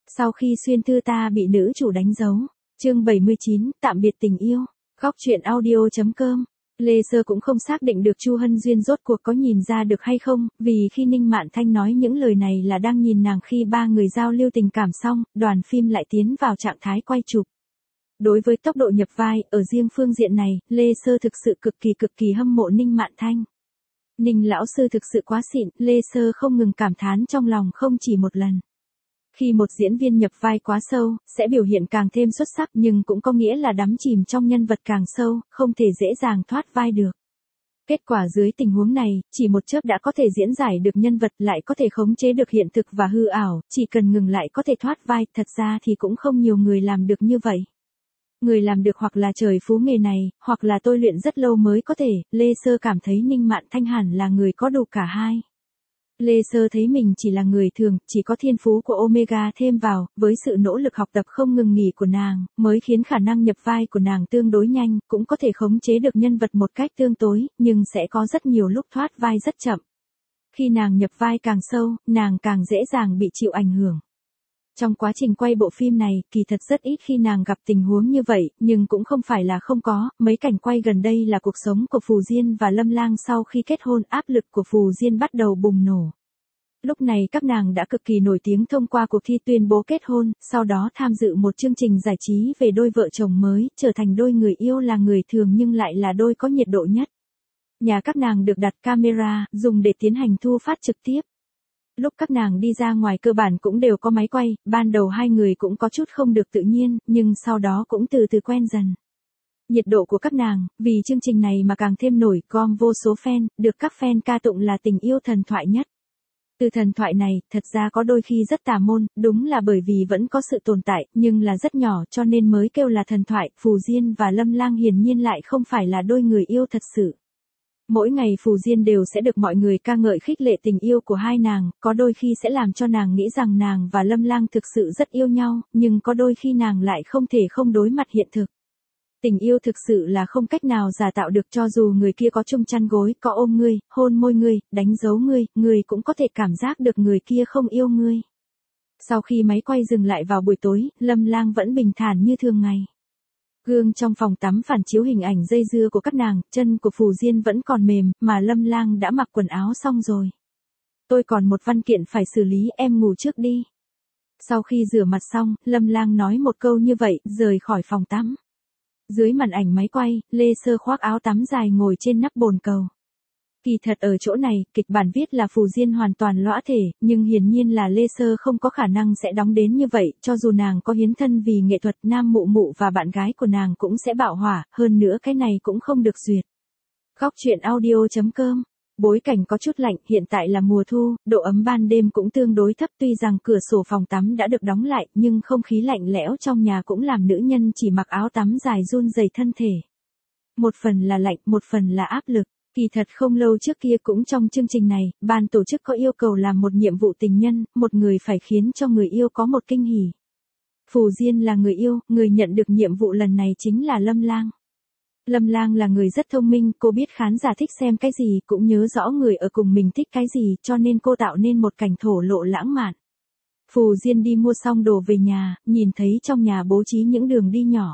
Sau khi xuyên thư ta bị nữ chủ đánh dấu. Chương 79, tạm biệt tình yêu. Góc truyện audio.com. Lê Sơ cũng không xác định được Chu Hân Duyên rốt cuộc có nhìn ra được hay không, vì khi Ninh Mạn Thanh nói những lời này là đang nhìn nàng khi ba người giao lưu tình cảm xong, đoàn phim lại tiến vào trạng thái quay chụp. Đối với tốc độ nhập vai, ở riêng phương diện này, Lê Sơ thực sự cực kỳ hâm mộ Ninh Mạn Thanh. Ninh lão sư thực sự quá xịn, Lê Sơ không ngừng cảm thán trong lòng không chỉ một lần. Khi một diễn viên nhập vai quá sâu, sẽ biểu hiện càng thêm xuất sắc nhưng cũng có nghĩa là đắm chìm trong nhân vật càng sâu, không thể dễ dàng thoát vai được. Kết quả dưới tình huống này, chỉ một chớp đã có thể diễn giải được nhân vật lại có thể khống chế được hiện thực và hư ảo, chỉ cần ngừng lại có thể thoát vai, thật ra thì cũng không nhiều người làm được như vậy. Người làm được hoặc là trời phú nghề này, hoặc là tôi luyện rất lâu mới có thể, Lê Sơ cảm thấy Ninh Mạn Thanh hẳn là người có đủ cả hai. Lê Sơ thấy mình chỉ là người thường, chỉ có thiên phú của Omega thêm vào, với sự nỗ lực học tập không ngừng nghỉ của nàng, mới khiến khả năng nhập vai của nàng tương đối nhanh, cũng có thể khống chế được nhân vật một cách tương tối, nhưng sẽ có rất nhiều lúc thoát vai rất chậm. Khi nàng nhập vai càng sâu, nàng càng dễ dàng bị chịu ảnh hưởng. Trong quá trình quay bộ phim này, kỳ thật rất ít khi nàng gặp tình huống như vậy, nhưng cũng không phải là không có, mấy cảnh quay gần đây là cuộc sống của Phù Diên và Lâm Lang sau khi kết hôn, áp lực của Phù Diên bắt đầu bùng nổ. Lúc này các nàng đã cực kỳ nổi tiếng thông qua cuộc thi tuyên bố kết hôn, sau đó tham dự một chương trình giải trí về đôi vợ chồng mới, trở thành đôi người yêu là người thường nhưng lại là đôi có nhiệt độ nhất. Nhà các nàng được đặt camera, dùng để tiến hành thu phát trực tiếp. Lúc các nàng đi ra ngoài cơ bản cũng đều có máy quay, ban đầu hai người cũng có chút không được tự nhiên, nhưng sau đó cũng từ từ quen dần. Nhiệt độ của các nàng, vì chương trình này mà càng thêm nổi, gom vô số fan, được các fan ca tụng là tình yêu thần thoại nhất. Từ thần thoại này, thật ra có đôi khi rất tà môn, đúng là bởi vì vẫn có sự tồn tại, nhưng là rất nhỏ cho nên mới kêu là thần thoại, Phù Diên và Lâm Lang hiển nhiên lại không phải là đôi người yêu thật sự. Mỗi ngày Phù Diên đều sẽ được mọi người ca ngợi khích lệ tình yêu của hai nàng, có đôi khi sẽ làm cho nàng nghĩ rằng nàng và Lâm Lang thực sự rất yêu nhau, nhưng có đôi khi nàng lại không thể không đối mặt hiện thực. Tình yêu thực sự là không cách nào giả tạo được, cho dù người kia có chung chăn gối, có ôm ngươi, hôn môi ngươi, đánh dấu ngươi, ngươi cũng có thể cảm giác được người kia không yêu ngươi. Sau khi máy quay dừng lại vào buổi tối, Lâm Lang vẫn bình thản như thường ngày. Gương trong phòng tắm phản chiếu hình ảnh dây dưa của các nàng, chân của Phù Diên vẫn còn mềm, mà Lâm Lang đã mặc quần áo xong rồi. Tôi còn một văn kiện phải xử lý, em ngủ trước đi. Sau khi rửa mặt xong, Lâm Lang nói một câu như vậy, rời khỏi phòng tắm. Dưới màn ảnh máy quay, Lê Sơ khoác áo tắm dài ngồi trên nắp bồn cầu. Kỳ thật ở chỗ này, kịch bản viết là Phù Diên hoàn toàn lõa thể, nhưng hiển nhiên là Lê Sơ không có khả năng sẽ đóng đến như vậy, cho dù nàng có hiến thân vì nghệ thuật, Nam Mụ Mụ và bạn gái của nàng cũng sẽ bạo hỏa, hơn nữa cái này cũng không được duyệt. Góc truyện audio.com. Bối cảnh có chút lạnh, hiện tại là mùa thu, độ ấm ban đêm cũng tương đối thấp, tuy rằng cửa sổ phòng tắm đã được đóng lại, nhưng không khí lạnh lẽo trong nhà cũng làm nữ nhân chỉ mặc áo tắm dài run rẩy thân thể. Một phần là lạnh, một phần là áp lực. Kỳ thật không lâu trước kia cũng trong chương trình này, ban tổ chức có yêu cầu làm một nhiệm vụ tình nhân, một người phải khiến cho người yêu có một kinh hỉ. Phù Diên là người yêu, người nhận được nhiệm vụ lần này chính là Lâm Lang. Lâm Lang là người rất thông minh, cô biết khán giả thích xem cái gì, cũng nhớ rõ người ở cùng mình thích cái gì, cho nên cô tạo nên một cảnh thổ lộ lãng mạn. Phù Diên đi mua xong đồ về nhà, nhìn thấy trong nhà bố trí những đường đi nhỏ.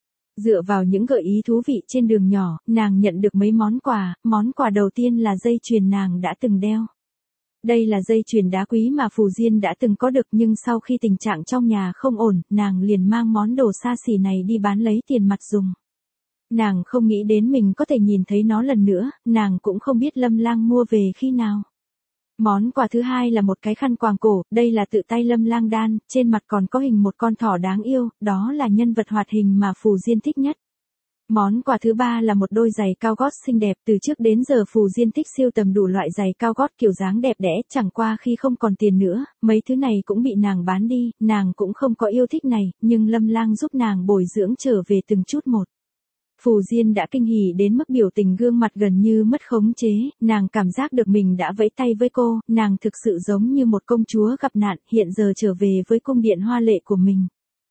Dựa vào những gợi ý thú vị trên đường nhỏ, nàng nhận được mấy món quà đầu tiên là dây chuyền nàng đã từng đeo. Đây là dây chuyền đá quý mà Phù Diên đã từng có được, nhưng sau khi tình trạng trong nhà không ổn, nàng liền mang món đồ xa xỉ này đi bán lấy tiền mặt dùng. Nàng không nghĩ đến mình có thể nhìn thấy nó lần nữa, nàng cũng không biết Lâm Lang mua về khi nào. Món quà thứ hai là một cái khăn quàng cổ, đây là tự tay Lâm Lang đan, trên mặt còn có hình một con thỏ đáng yêu, đó là nhân vật hoạt hình mà Phù Diên thích nhất. Món quà thứ ba là một đôi giày cao gót xinh đẹp, từ trước đến giờ Phù Diên thích sưu tầm đủ loại giày cao gót kiểu dáng đẹp đẽ, chẳng qua khi không còn tiền nữa, mấy thứ này cũng bị nàng bán đi, nàng cũng không có yêu thích này, nhưng Lâm Lang giúp nàng bồi dưỡng trở về từng chút một. Phù Diên đã kinh hỉ đến mức biểu tình gương mặt gần như mất khống chế, nàng cảm giác được mình đã vẫy tay với cô, nàng thực sự giống như một công chúa gặp nạn, hiện giờ trở về với cung điện hoa lệ của mình.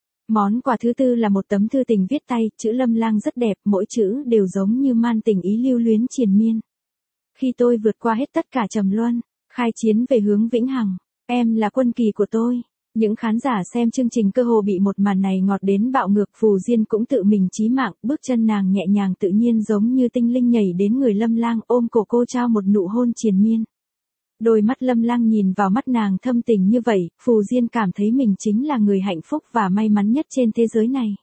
Món quà thứ tư là một tấm thư tình viết tay, chữ Lâm Lang rất đẹp, mỗi chữ đều giống như man tình ý lưu luyến triền miên. Khi tôi vượt qua hết tất cả trầm luân, khai chiến về hướng vĩnh hằng, em là quân kỳ của tôi. Những khán giả xem chương trình cơ hồ bị một màn này ngọt đến bạo ngược. Phù Diên cũng tự mình chí mạng, bước chân nàng nhẹ nhàng tự nhiên giống như tinh linh nhảy đến người Lâm Lang, ôm cổ cô trao một nụ hôn triền miên. Đôi mắt Lâm Lang nhìn vào mắt nàng thâm tình như vậy, Phù Diên cảm thấy mình chính là người hạnh phúc và may mắn nhất trên thế giới này.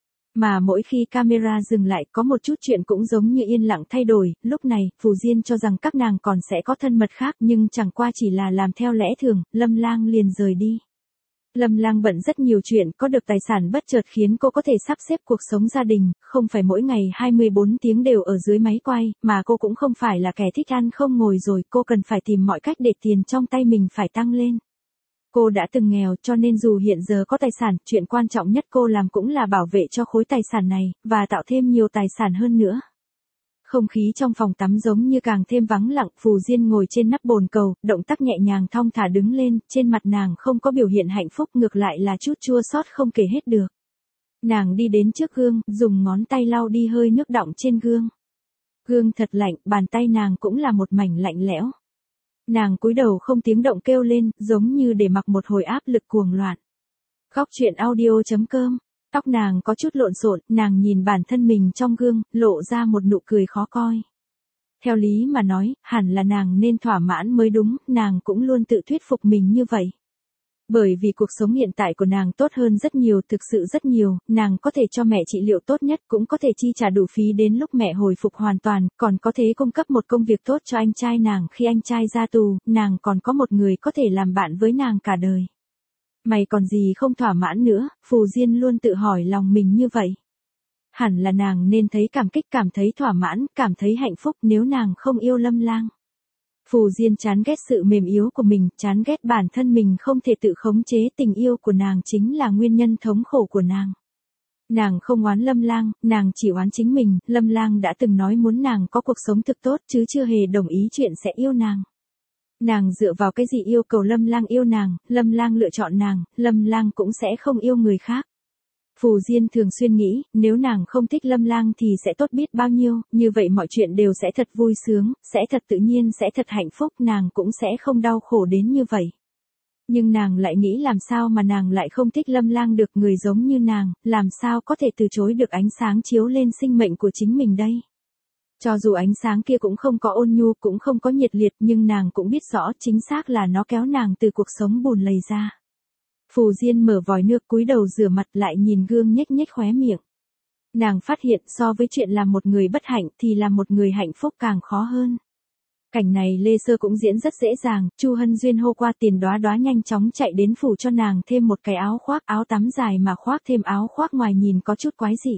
Mà mỗi khi camera dừng lại có một chút chuyện cũng giống như yên lặng thay đổi, lúc này, Phù Diên cho rằng các nàng còn sẽ có thân mật khác nhưng chẳng qua chỉ là làm theo lẽ thường, Lâm Lang liền rời đi. Lâm Lang bận rất nhiều chuyện, có được tài sản bất chợt khiến cô có thể sắp xếp cuộc sống gia đình, không phải mỗi ngày 24 tiếng đều ở dưới máy quay, mà cô cũng không phải là kẻ thích ăn không ngồi rồi, cô cần phải tìm mọi cách để tiền trong tay mình phải tăng lên. Cô đã từng nghèo cho nên dù hiện giờ có tài sản, chuyện quan trọng nhất cô làm cũng là bảo vệ cho khối tài sản này, và tạo thêm nhiều tài sản hơn nữa. Không khí trong phòng tắm giống như càng thêm vắng lặng, Phù Diên ngồi trên nắp bồn cầu, động tác nhẹ nhàng thong thả đứng lên, trên mặt nàng không có biểu hiện hạnh phúc, ngược lại là chút chua xót không kể hết được. Nàng đi đến trước gương, dùng ngón tay lau đi hơi nước đọng trên gương. Gương thật lạnh, bàn tay nàng cũng là một mảnh lạnh lẽo. Nàng cúi đầu không tiếng động kêu lên, giống như để mặc một hồi áp lực cuồng loạn. Góc truyện audio.com. Tóc nàng có chút lộn xộn, nàng nhìn bản thân mình trong gương, lộ ra một nụ cười khó coi. Theo lý mà nói, hẳn là nàng nên thỏa mãn mới đúng, nàng cũng luôn tự thuyết phục mình như vậy. Bởi vì cuộc sống hiện tại của nàng tốt hơn rất nhiều, thực sự rất nhiều, nàng có thể cho mẹ trị liệu tốt nhất, cũng có thể chi trả đủ phí đến lúc mẹ hồi phục hoàn toàn, còn có thể cung cấp một công việc tốt cho anh trai nàng khi anh trai ra tù, nàng còn có một người có thể làm bạn với nàng cả đời. Mày còn gì không thỏa mãn nữa, Phù Diên luôn tự hỏi lòng mình như vậy. Hẳn là nàng nên thấy cảm kích, cảm thấy thỏa mãn, cảm thấy hạnh phúc nếu nàng không yêu Lâm Lang. Phù Diên chán ghét sự mềm yếu của mình, chán ghét bản thân mình không thể tự khống chế, tình yêu của nàng chính là nguyên nhân thống khổ của nàng. Nàng không oán Lâm Lang, nàng chỉ oán chính mình, Lâm Lang đã từng nói muốn nàng có cuộc sống thực tốt chứ chưa hề đồng ý chuyện sẽ yêu nàng. Nàng dựa vào cái gì yêu cầu Lâm Lang yêu nàng, Lâm Lang lựa chọn nàng, Lâm Lang cũng sẽ không yêu người khác. Phù Diên thường xuyên nghĩ, nếu nàng không thích Lâm Lang thì sẽ tốt biết bao nhiêu, như vậy mọi chuyện đều sẽ thật vui sướng, sẽ thật tự nhiên, sẽ thật hạnh phúc, nàng cũng sẽ không đau khổ đến như vậy. Nhưng nàng lại nghĩ làm sao mà nàng lại không thích Lâm Lang được, người giống như nàng, làm sao có thể từ chối được ánh sáng chiếu lên sinh mệnh của chính mình đây. Cho dù ánh sáng kia cũng không có ôn nhu, cũng không có nhiệt liệt, nhưng nàng cũng biết rõ chính xác là nó kéo nàng từ cuộc sống bùn lầy ra. Phù Diên mở vòi nước cúi đầu rửa mặt lại nhìn gương nhếch nhếch khóe miệng. Nàng phát hiện so với chuyện làm một người bất hạnh thì làm một người hạnh phúc càng khó hơn. Cảnh này Lê Sơ cũng diễn rất dễ dàng, Chu Hân Duyên hô qua Tiền Đóa Đóa nhanh chóng chạy đến phủ cho nàng thêm một cái áo khoác, áo tắm dài mà khoác thêm áo khoác ngoài nhìn có chút quái dị.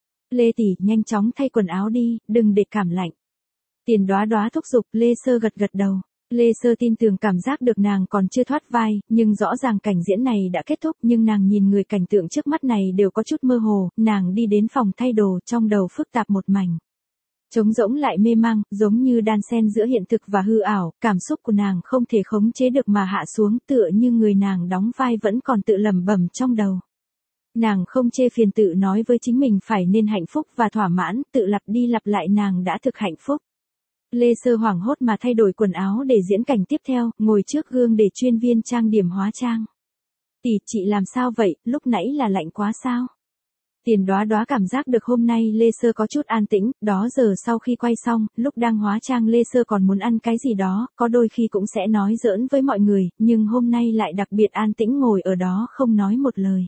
Lê tỷ, nhanh chóng thay quần áo đi, đừng để cảm lạnh. Tiền Đóa Đóa thúc giục, Lê Sơ gật gật đầu. Lê Sơ tin tưởng cảm giác được nàng còn chưa thoát vai, nhưng rõ ràng cảnh diễn này đã kết thúc, nhưng nàng nhìn người cảnh tượng trước mắt này đều có chút mơ hồ, nàng đi đến phòng thay đồ, trong đầu phức tạp một mảnh. Trống rỗng lại mê mang, giống như đan xen giữa hiện thực và hư ảo, cảm xúc của nàng không thể khống chế được mà hạ xuống, tựa như người nàng đóng vai vẫn còn tự lẩm bẩm trong đầu. Nàng không chê phiền tự nói với chính mình phải nên hạnh phúc và thỏa mãn, tự lặp đi lặp lại nàng đã thực hạnh phúc. Lê Sơ hoảng hốt mà thay đổi quần áo để diễn cảnh tiếp theo, ngồi trước gương để chuyên viên trang điểm hóa trang. Tỷ, chị làm sao vậy, lúc nãy là lạnh quá sao? Tiền Đóa Đóa cảm giác được hôm nay Lê Sơ có chút an tĩnh, đó giờ sau khi quay xong, lúc đang hóa trang Lê Sơ còn muốn ăn cái gì đó, có đôi khi cũng sẽ nói giỡn với mọi người, nhưng hôm nay lại đặc biệt an tĩnh ngồi ở đó không nói một lời.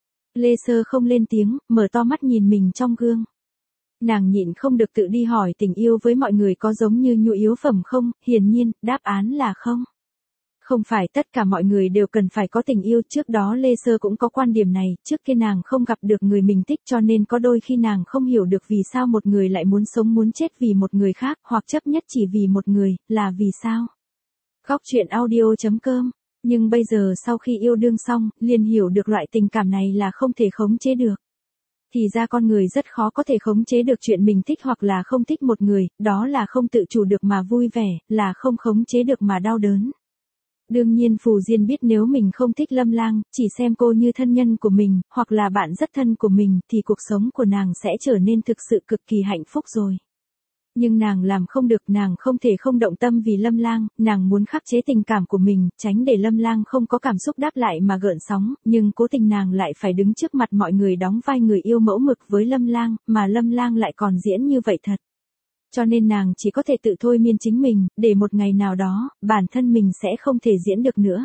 Lê Sơ không lên tiếng, mở to mắt nhìn mình trong gương. Nàng nhịn không được tự đi hỏi tình yêu với mọi người có giống như nhu yếu phẩm không, hiển nhiên, đáp án là không. Không phải tất cả mọi người đều cần phải có tình yêu, trước đó Lê Sơ cũng có quan điểm này, trước kia nàng không gặp được người mình thích cho nên có đôi khi nàng không hiểu được vì sao một người lại muốn sống muốn chết vì một người khác, hoặc chấp nhất chỉ vì một người, là vì sao. Góc truyện audio.com. Nhưng bây giờ sau khi yêu đương xong, liền hiểu được loại tình cảm này là không thể khống chế được. Thì ra con người rất khó có thể khống chế được chuyện mình thích hoặc là không thích một người, đó là không tự chủ được mà vui vẻ, là không khống chế được mà đau đớn. Đương nhiên Phù Diên biết nếu mình không thích Lâm Lang, chỉ xem cô như thân nhân của mình, hoặc là bạn rất thân của mình, thì cuộc sống của nàng sẽ trở nên thực sự cực kỳ hạnh phúc rồi. Nhưng nàng làm không được, nàng không thể không động tâm vì Lâm Lang, nàng muốn khắc chế tình cảm của mình, tránh để Lâm Lang không có cảm xúc đáp lại mà gợn sóng, nhưng cố tình nàng lại phải đứng trước mặt mọi người đóng vai người yêu mẫu mực với Lâm Lang, mà Lâm Lang lại còn diễn như vậy thật. Cho nên nàng chỉ có thể tự thôi miên chính mình, để một ngày nào đó, bản thân mình sẽ không thể diễn được nữa.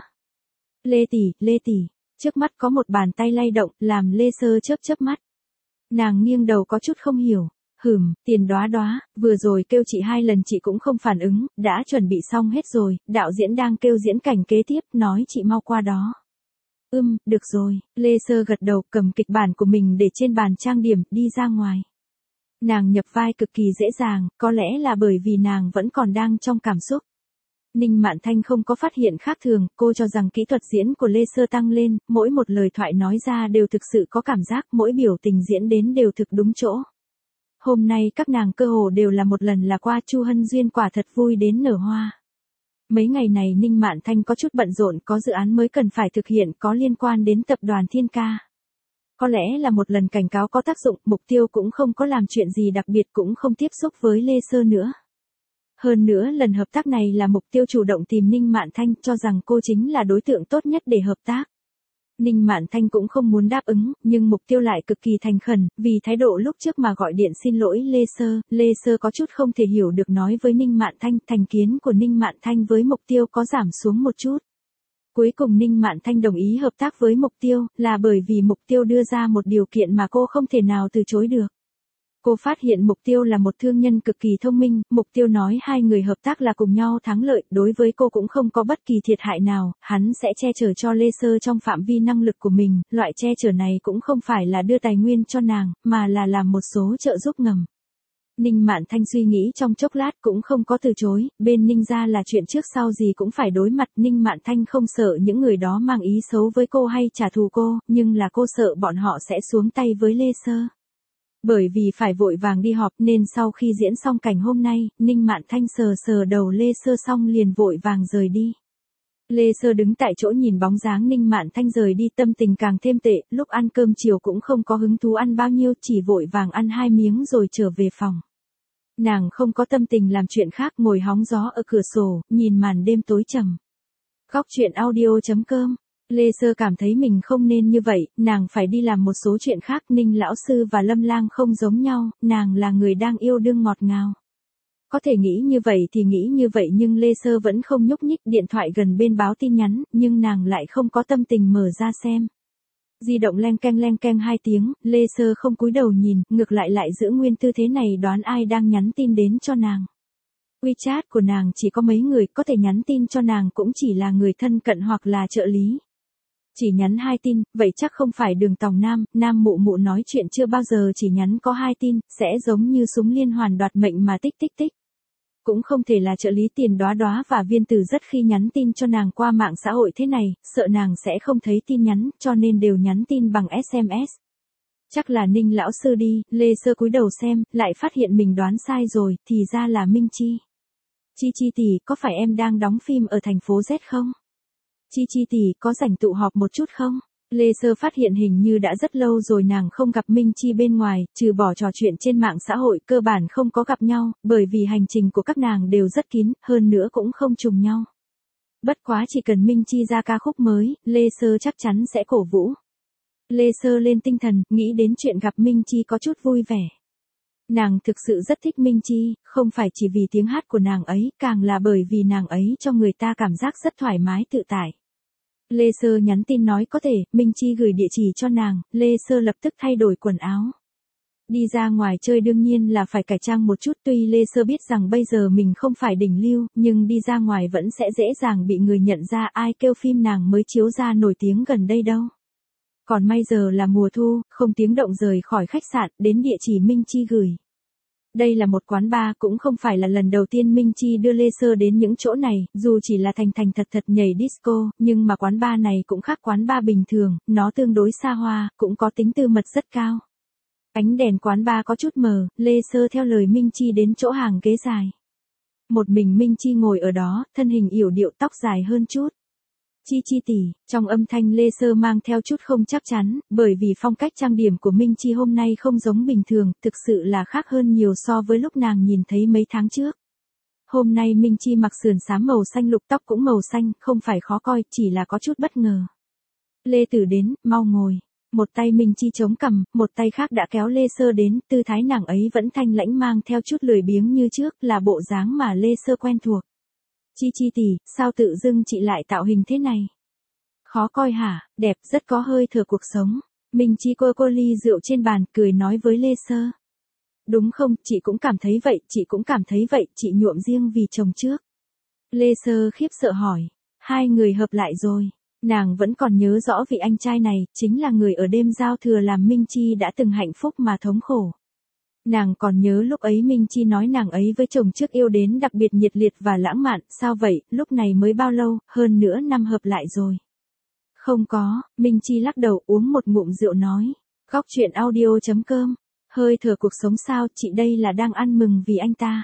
Lê tỷ, trước mắt có một bàn tay lay động, làm Lê Sơ chớp chớp mắt. Nàng nghiêng đầu có chút không hiểu. Tiền Đóa Đóa, vừa rồi kêu chị 2 lần chị cũng không phản ứng, đã chuẩn bị xong hết rồi, đạo diễn đang kêu diễn cảnh kế tiếp, nói chị mau qua đó. Được rồi, Lê Sơ gật đầu, cầm kịch bản của mình để trên bàn trang điểm, đi ra ngoài. Nàng nhập vai cực kỳ dễ dàng, có lẽ là bởi vì nàng vẫn còn đang trong cảm xúc. Ninh Mạn Thanh không có phát hiện khác thường, cô cho rằng kỹ thuật diễn của Lê Sơ tăng lên, mỗi một lời thoại nói ra đều thực sự có cảm giác, mỗi biểu tình diễn đến đều thực đúng chỗ. Hôm nay các nàng cơ hồ đều là một lần là qua, Chu Hân Duyên quả thật vui đến nở hoa. Mấy ngày này Ninh Mạn Thanh có chút bận rộn, có dự án mới cần phải thực hiện có liên quan đến tập đoàn Thiên Ca. Có lẽ là một lần cảnh cáo có tác dụng, Mục Tiêu cũng không có làm chuyện gì đặc biệt, cũng không tiếp xúc với Lê Sơ nữa. Hơn nữa lần hợp tác này là Mục Tiêu chủ động tìm Ninh Mạn Thanh, cho rằng cô chính là đối tượng tốt nhất để hợp tác. Ninh Mạn Thanh cũng không muốn đáp ứng, nhưng Mục Tiêu lại cực kỳ thành khẩn, vì thái độ lúc trước mà gọi điện xin lỗi Lê Sơ có chút không thể hiểu được, nói với Ninh Mạn Thanh, thành kiến của Ninh Mạn Thanh với Mục Tiêu có giảm xuống một chút. Cuối cùng Ninh Mạn Thanh đồng ý hợp tác với Mục Tiêu, là bởi vì Mục Tiêu đưa ra một điều kiện mà cô không thể nào từ chối được. Cô phát hiện Mục Tiêu là một thương nhân cực kỳ thông minh, Mục Tiêu nói hai người hợp tác là cùng nhau thắng lợi, đối với cô cũng không có bất kỳ thiệt hại nào, hắn sẽ che chở cho Lê Sơ trong phạm vi năng lực của mình, loại che chở này cũng không phải là đưa tài nguyên cho nàng, mà là làm một số trợ giúp ngầm. Ninh Mạn Thanh suy nghĩ trong chốc lát cũng không có từ chối, bên Ninh gia là chuyện trước sau gì cũng phải đối mặt, Ninh Mạn Thanh không sợ những người đó mang ý xấu với cô hay trả thù cô, nhưng là cô sợ bọn họ sẽ xuống tay với Lê Sơ. Bởi vì phải vội vàng đi họp nên sau khi diễn xong cảnh hôm nay, Ninh Mạn Thanh sờ sờ đầu Lê Sơ xong liền vội vàng rời đi. Lê Sơ đứng tại chỗ nhìn bóng dáng Ninh Mạn Thanh rời đi, tâm tình càng thêm tệ, lúc ăn cơm chiều cũng không có hứng thú ăn bao nhiêu, chỉ vội vàng ăn 2 miếng rồi trở về phòng. Nàng không có tâm tình làm chuyện khác, ngồi hóng gió ở cửa sổ, nhìn màn đêm tối trầm. Góc truyện audio.com. Lê Sơ cảm thấy mình không nên như vậy, nàng phải đi làm một số chuyện khác, Ninh lão sư và Lâm Lang không giống nhau, nàng là người đang yêu đương ngọt ngào. Có thể nghĩ như vậy thì nghĩ như vậy, nhưng Lê Sơ vẫn không nhúc nhích, điện thoại gần bên báo tin nhắn, nhưng nàng lại không có tâm tình mở ra xem. Di động leng keng 2 tiếng, Lê Sơ không cúi đầu nhìn, ngược lại giữ nguyên tư thế này, đoán ai đang nhắn tin đến cho nàng. WeChat của nàng chỉ có mấy người, có thể nhắn tin cho nàng cũng chỉ là người thân cận hoặc là trợ lý. Chỉ nhắn 2 tin, vậy chắc không phải Đường Tòng Nam Mụ Mụ nói chuyện chưa bao giờ chỉ nhắn có 2 tin, sẽ giống như súng liên hoàn đoạt mệnh mà tích. Cũng không thể là trợ lý Tiền Đóa Đóa và Viên Tử rất khi nhắn tin cho nàng qua mạng xã hội thế này, sợ nàng sẽ không thấy tin nhắn, cho nên đều nhắn tin bằng SMS. Chắc là Ninh lão sư đi, Lê Sơ cúi đầu xem, lại phát hiện mình đoán sai rồi, thì ra là Minh Chi. Chi tỷ, có phải em đang đóng phim ở thành phố Z không? Chi tỷ, có rảnh tụ họp một chút không? Lê Sơ phát hiện hình như đã rất lâu rồi nàng không gặp Minh Chi bên ngoài, trừ bỏ trò chuyện trên mạng xã hội, cơ bản không có gặp nhau, bởi vì hành trình của các nàng đều rất kín, hơn nữa cũng không trùng nhau. Bất quá chỉ cần Minh Chi ra ca khúc mới, Lê Sơ chắc chắn sẽ cổ vũ. Lê Sơ lên tinh thần, nghĩ đến chuyện gặp Minh Chi có chút vui vẻ. Nàng thực sự rất thích Minh Chi, không phải chỉ vì tiếng hát của nàng ấy, càng là bởi vì nàng ấy cho người ta cảm giác rất thoải mái tự tại. Lê Sơ nhắn tin nói có thể, Minh Chi gửi địa chỉ cho nàng, Lê Sơ lập tức thay đổi quần áo. Đi ra ngoài chơi đương nhiên là phải cải trang một chút, tuy Lê Sơ biết rằng bây giờ mình không phải đỉnh lưu, nhưng đi ra ngoài vẫn sẽ dễ dàng bị người nhận ra, ai kêu phim nàng mới chiếu ra nổi tiếng gần đây đâu. Còn may giờ là mùa thu, không tiếng động rời khỏi khách sạn, đến địa chỉ Minh Chi gửi. Đây là một quán bar, cũng không phải là lần đầu tiên Minh Chi đưa Lê Sơ đến những chỗ này, dù chỉ là thành thật nhảy disco, nhưng mà quán bar này cũng khác quán bar bình thường, nó tương đối xa hoa, cũng có tính tư mật rất cao. Ánh đèn quán bar có chút mờ, Lê Sơ theo lời Minh Chi đến chỗ hàng ghế dài. Một mình Minh Chi ngồi ở đó, thân hình yểu điệu, tóc dài hơn chút. Chi Chi tỷ, trong âm thanh Lê Sơ mang theo chút không chắc chắn, bởi vì phong cách trang điểm của Minh Chi hôm nay không giống bình thường, thực sự là khác hơn nhiều so với lúc nàng nhìn thấy mấy tháng trước. Hôm nay Minh Chi mặc sườn xám màu xanh lục, tóc cũng màu xanh, không phải khó coi, chỉ là có chút bất ngờ. Lê Tử đến, mau ngồi. Một tay Minh Chi chống cằm, một tay khác đã kéo Lê Sơ đến, tư thái nàng ấy vẫn thanh lãnh mang theo chút lười biếng như trước, là bộ dáng mà Lê Sơ quen thuộc. Chi Chi tỷ, sao tự dưng chị lại tạo hình thế này? Khó coi hả? Đẹp, rất có hơi thở cuộc sống. Minh Chi cô ly rượu trên bàn, cười nói với Lê Sơ. Đúng không, chị cũng cảm thấy vậy, chị cũng cảm thấy vậy, chị nhuộm riêng vì chồng trước. Lê Sơ khiếp sợ hỏi. Hai người hợp lại rồi. Nàng vẫn còn nhớ rõ vị anh trai này, chính là người ở đêm giao thừa làm Minh Chi đã từng hạnh phúc mà thống khổ. Nàng còn nhớ lúc ấy Minh Chi nói nàng ấy với chồng trước yêu đến đặc biệt nhiệt liệt và lãng mạn, sao vậy, lúc này mới bao lâu, hơn nửa năm hợp lại rồi. Không có, Minh Chi lắc đầu uống một ngụm rượu nói. Góc chuyện audio.com, hơi thở cuộc sống sao, chị đây là đang ăn mừng vì anh ta.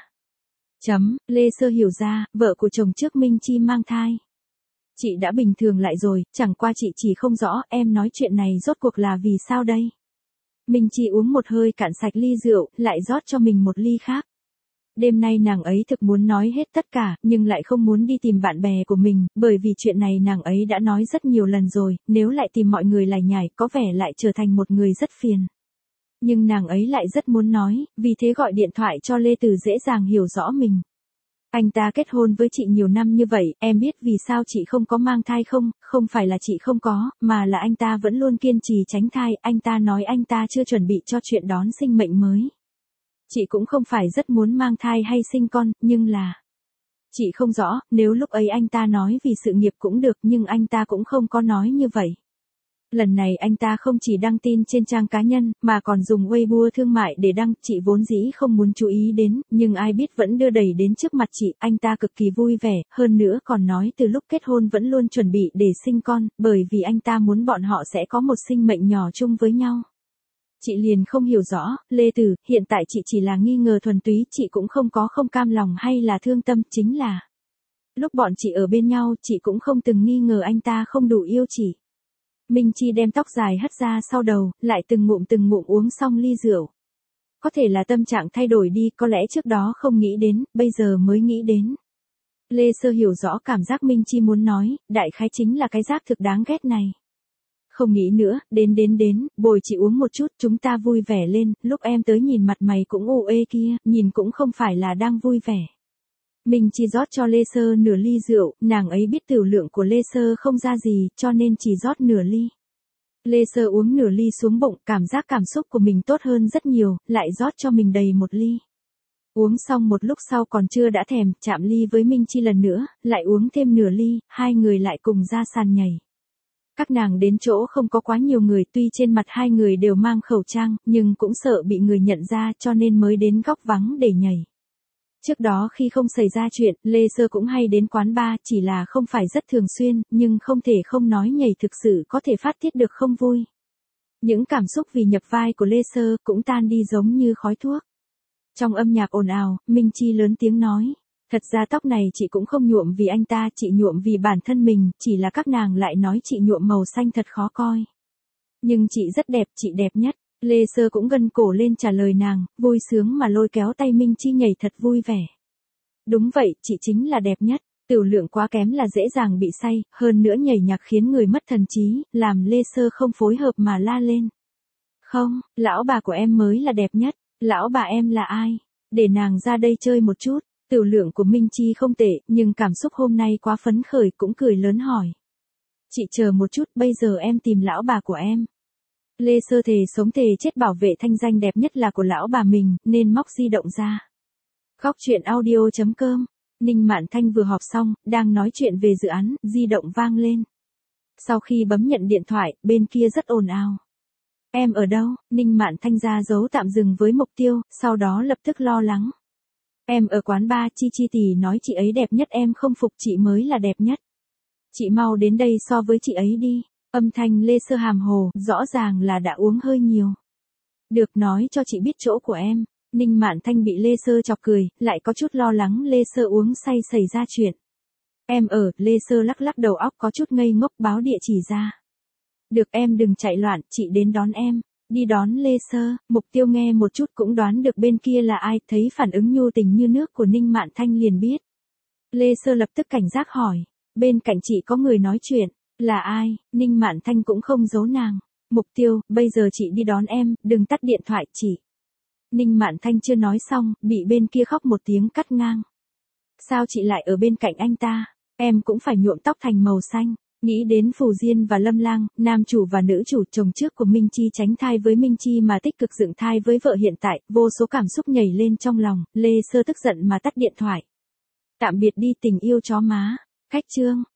Lê Sơ hiểu ra, vợ của chồng trước Minh Chi mang thai. Chị đã bình thường lại rồi, chẳng qua chị chỉ không rõ, em nói chuyện này rốt cuộc là vì sao đây? Minh Chi uống một hơi cạn sạch ly rượu, lại rót cho mình một ly khác. Đêm nay nàng ấy thực muốn nói hết tất cả, nhưng lại không muốn đi tìm bạn bè của mình, bởi vì chuyện này nàng ấy đã nói rất nhiều lần rồi, nếu lại tìm mọi người lải nhải, có vẻ lại trở thành một người rất phiền. Nhưng nàng ấy lại rất muốn nói, vì thế gọi điện thoại cho Lê Tử dễ dàng hiểu rõ mình. Anh ta kết hôn với chị nhiều năm như vậy, em biết vì sao chị không có mang thai không, không phải là chị không có, mà là anh ta vẫn luôn kiên trì tránh thai, anh ta nói anh ta chưa chuẩn bị cho chuyện đón sinh mệnh mới. Chị cũng không phải rất muốn mang thai hay sinh con, nhưng là... Chị không rõ, nếu lúc ấy anh ta nói vì sự nghiệp cũng được nhưng anh ta cũng không có nói như vậy. Lần này anh ta không chỉ đăng tin trên trang cá nhân, mà còn dùng Weibo thương mại để đăng, chị vốn dĩ không muốn chú ý đến, nhưng ai biết vẫn đưa đẩy đến trước mặt chị, anh ta cực kỳ vui vẻ, hơn nữa còn nói từ lúc kết hôn vẫn luôn chuẩn bị để sinh con, bởi vì anh ta muốn bọn họ sẽ có một sinh mệnh nhỏ chung với nhau. Chị liền không hiểu rõ, Lê Tử, hiện tại chị chỉ là nghi ngờ thuần túy, chị cũng không có không cam lòng hay là thương tâm, chính là lúc bọn chị ở bên nhau, chị cũng không từng nghi ngờ anh ta không đủ yêu chị. Minh Chi đem tóc dài hất ra sau đầu, lại từng ngụm uống xong ly rượu. Có thể là tâm trạng thay đổi đi, có lẽ trước đó không nghĩ đến, bây giờ mới nghĩ đến. Lê Sơ hiểu rõ cảm giác Minh Chi muốn nói, đại khái chính là cái giác thực đáng ghét này. Không nghĩ nữa, đến, bồi chị uống một chút, chúng ta vui vẻ lên, lúc em tới nhìn mặt mày cũng u ê kia, nhìn cũng không phải là đang vui vẻ. Minh Chi rót cho Lê Sơ nửa ly rượu, nàng ấy biết tiểu lượng của Lê Sơ không ra gì, cho nên chỉ rót nửa ly. Lê Sơ uống nửa ly xuống bụng, cảm giác cảm xúc của mình tốt hơn rất nhiều, lại rót cho mình đầy một ly. Uống xong một lúc sau còn chưa đã thèm, chạm ly với Minh Chi lần nữa, lại uống thêm nửa ly, hai người lại cùng ra sàn nhảy. Các nàng đến chỗ không có quá nhiều người, tuy trên mặt hai người đều mang khẩu trang, nhưng cũng sợ bị người nhận ra cho nên mới đến góc vắng để nhảy. Trước đó khi không xảy ra chuyện, Lê Sơ cũng hay đến quán bar, chỉ là không phải rất thường xuyên, nhưng không thể không nói nhảy thực sự có thể phát tiết được không vui. Những cảm xúc vì nhập vai của Lê Sơ cũng tan đi giống như khói thuốc. Trong âm nhạc ồn ào, Minh Chi lớn tiếng nói. Thật ra tóc này chị cũng không nhuộm vì anh ta, chị nhuộm vì bản thân mình, chỉ là các nàng lại nói chị nhuộm màu xanh thật khó coi. Nhưng chị rất đẹp, chị đẹp nhất. Lê Sơ cũng gân cổ lên trả lời nàng, vui sướng mà lôi kéo tay Minh Chi nhảy thật vui vẻ. Đúng vậy, chị chính là đẹp nhất. Tiểu lượng quá kém là dễ dàng bị say, hơn nữa nhảy nhạc khiến người mất thần trí, làm Lê Sơ không phối hợp mà la lên. Không, lão bà của em mới là đẹp nhất. Lão bà em là ai? Để nàng ra đây chơi một chút. Tiểu lượng của Minh Chi không tệ, nhưng cảm xúc hôm nay quá phấn khởi cũng cười lớn hỏi. Chị chờ một chút, bây giờ em tìm lão bà của em. Lê Sơ thề sống thề chết bảo vệ thanh danh đẹp nhất là của lão bà mình, nên móc di động ra. Góc chuyện audio.com, Ninh Mạn Thanh vừa họp xong, đang nói chuyện về dự án, di động vang lên. Sau khi bấm nhận điện thoại, bên kia rất ồn ào. Em ở đâu? Ninh Mạn Thanh ra dấu tạm dừng với mục tiêu, sau đó lập tức lo lắng. Em ở quán bar, Chi Chi tỷ nói chị ấy đẹp nhất, em không phục, chị mới là đẹp nhất. Chị mau đến đây so với chị ấy đi. Âm thanh Lê Sơ hàm hồ, rõ ràng là đã uống hơi nhiều. Được, nói cho chị biết chỗ của em. Ninh Mạn Thanh bị Lê Sơ chọc cười, lại có chút lo lắng Lê Sơ uống say xảy ra chuyện. Em ở, Lê Sơ lắc lắc đầu óc có chút ngây ngốc báo địa chỉ ra. Được em đừng chạy loạn, chị đến đón em. Đi đón Lê Sơ, Mục Tiêu nghe một chút cũng đoán được bên kia là ai, thấy phản ứng nhu tình như nước của Ninh Mạn Thanh liền biết. Lê Sơ lập tức cảnh giác hỏi, bên cạnh chị có người nói chuyện, là ai? Ninh Mạn Thanh cũng không giấu nàng. Mục Tiêu, bây giờ chị đi đón em, đừng tắt điện thoại chị. Ninh Mạn Thanh chưa nói xong, bị bên kia khóc một tiếng cắt ngang. Sao chị lại ở bên cạnh anh ta? Em cũng phải nhuộm tóc thành màu xanh. Nghĩ đến Phù Diên và Lâm Lang, nam chủ và nữ chủ chồng trước của Minh Chi tránh thai với Minh Chi mà tích cực dựng thai với vợ hiện tại, vô số cảm xúc nhảy lên trong lòng, Lê Sơ tức giận mà tắt điện thoại. Tạm biệt đi tình yêu chó má. Khách chương.